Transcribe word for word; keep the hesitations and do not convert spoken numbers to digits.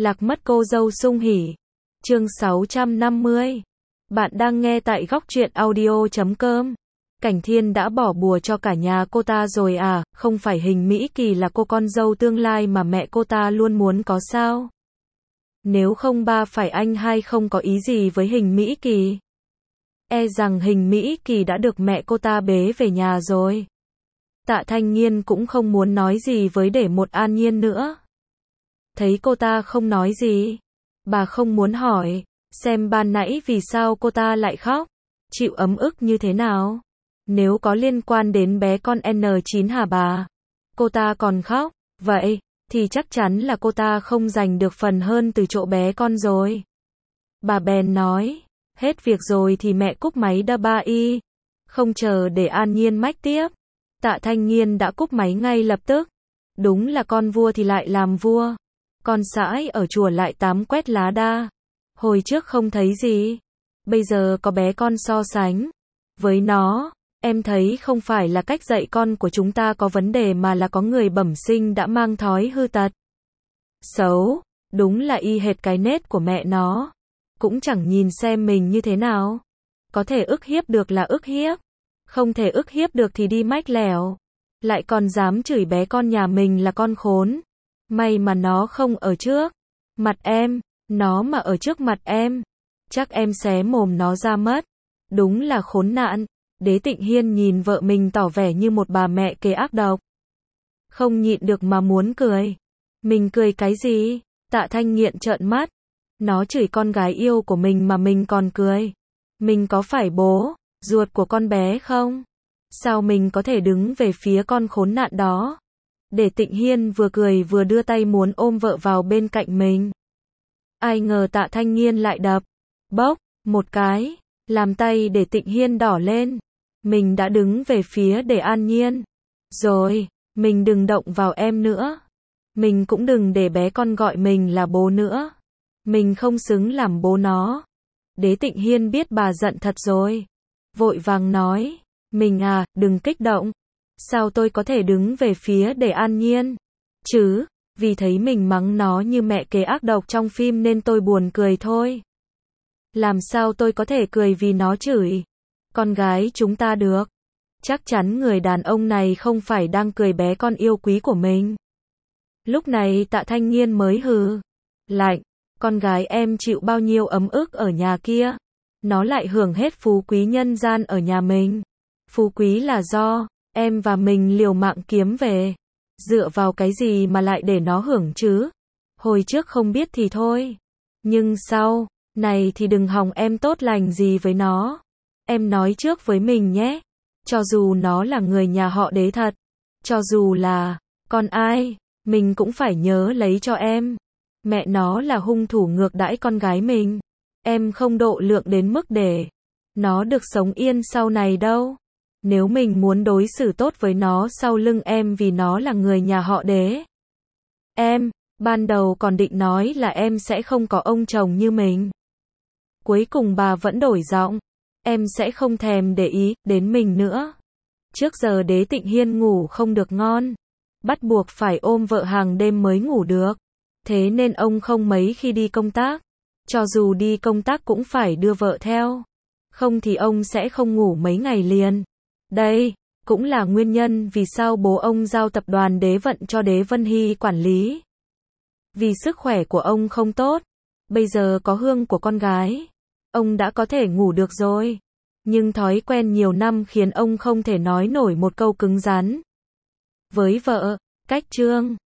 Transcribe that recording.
Lạc mất cô dâu sung hỉ. Chương sáu trăm năm mươi. Bạn đang nghe tại góc truyện audio chấm com. Cảnh Thiên đã bỏ bùa cho cả nhà cô ta rồi à, không phải Hình Mỹ Kỳ là cô con dâu tương lai mà mẹ cô ta luôn muốn có sao? Nếu không ba phải anh hai không có ý gì với Hình Mỹ Kỳ. E rằng Hình Mỹ Kỳ đã được mẹ cô ta bế về nhà rồi. Tạ Thanh Nghiên cũng không muốn nói gì với Để Một An Nhiên nữa. Thấy cô ta không nói gì, bà không muốn hỏi, xem ban nãy vì sao cô ta lại khóc, chịu ấm ức như thế nào. Nếu có liên quan đến bé con en chín hả bà? Cô ta còn khóc, vậy, thì chắc chắn là cô ta không giành được phần hơn từ chỗ bé con rồi. Bà bèn nói, hết việc rồi thì mẹ cúp máy đa ba y. Không chờ để An Nhiên mách tiếp. Tạ Thanh Nghiên đã cúp máy ngay lập tức. Đúng là con vua thì lại làm vua. Con sãi ở chùa lại tám quét lá đa. Hồi trước không thấy gì. Bây giờ có bé con so sánh với nó. Em thấy không phải là cách dạy con của chúng ta có vấn đề mà là có người bẩm sinh đã mang thói hư tật. Xấu, đúng là y hệt cái nết của mẹ nó. Cũng chẳng nhìn xem mình như thế nào. Có thể ức hiếp được là ức hiếp. Không thể ức hiếp được thì đi mách lẻo. Lại còn dám chửi bé con nhà mình là con khốn. May mà nó không ở trước mặt em. Nó mà ở trước mặt em, chắc em xé mồm nó ra mất. Đúng là khốn nạn. Đế Tịnh Hiên nhìn vợ mình tỏ vẻ như một bà mẹ kế ác độc. Không nhịn được mà muốn cười. Mình cười cái gì? Tạ Thanh Nghiện trợn mắt. Nó chửi con gái yêu của mình mà mình còn cười. Mình có phải bố, ruột của con bé không? Sao mình có thể đứng về phía con khốn nạn đó? Để Tịnh Hiên vừa cười vừa đưa tay muốn ôm vợ vào bên cạnh mình. Ai ngờ Tạ Thanh Nghiên lại đập, bốc, một cái, làm tay để Tịnh Hiên đỏ lên. Mình đã đứng về phía để An Nhiên. Rồi, mình đừng động vào em nữa. Mình cũng đừng để bé con gọi mình là bố nữa. Mình không xứng làm bố nó. Đế Tịnh Hiên biết bà giận thật rồi. Vội vàng nói, mình à, đừng kích động. Sao tôi có thể đứng về phía để An Nhiên? Chứ, vì thấy mình mắng nó như mẹ kế ác độc trong phim nên tôi buồn cười thôi. Làm sao tôi có thể cười vì nó chửi con gái chúng ta được? Chắc chắn người đàn ông này không phải đang cười bé con yêu quý của mình. Lúc này Tạ Thanh Nghiên mới hừ lạnh, con gái em chịu bao nhiêu ấm ức ở nhà kia, nó lại hưởng hết phú quý nhân gian ở nhà mình. Phú quý là do em và mình liều mạng kiếm về. Dựa vào cái gì mà lại để nó hưởng chứ? Hồi trước không biết thì thôi. Nhưng sau này thì đừng hòng em tốt lành gì với nó. Em nói trước với mình nhé. Cho dù nó là người nhà họ Đế thật, cho dù là con ai, mình cũng phải nhớ lấy cho em. Mẹ nó là hung thủ ngược đãi con gái mình. Em không độ lượng đến mức để nó được sống yên sau này đâu. Nếu mình muốn đối xử tốt với nó sau lưng em vì nó là người nhà họ Đế. Em, ban đầu còn định nói là em sẽ không có ông chồng như mình. Cuối cùng bà vẫn đổi giọng. Em sẽ không thèm để ý đến mình nữa. Trước giờ Đế Tịnh Hiên ngủ không được ngon. Bắt buộc phải ôm vợ hàng đêm mới ngủ được. Thế nên ông không mấy khi đi công tác. Cho dù đi công tác cũng phải đưa vợ theo. Không thì ông sẽ không ngủ mấy ngày liền. Đây cũng là nguyên nhân vì sao bố ông giao tập đoàn Đế Vận cho Đế Vân Hy quản lý. Vì sức khỏe của ông không tốt. Bây giờ có hương của con gái, ông đã có thể ngủ được rồi. Nhưng thói quen nhiều năm khiến ông không thể nói nổi một câu cứng rắn với vợ. Cách chương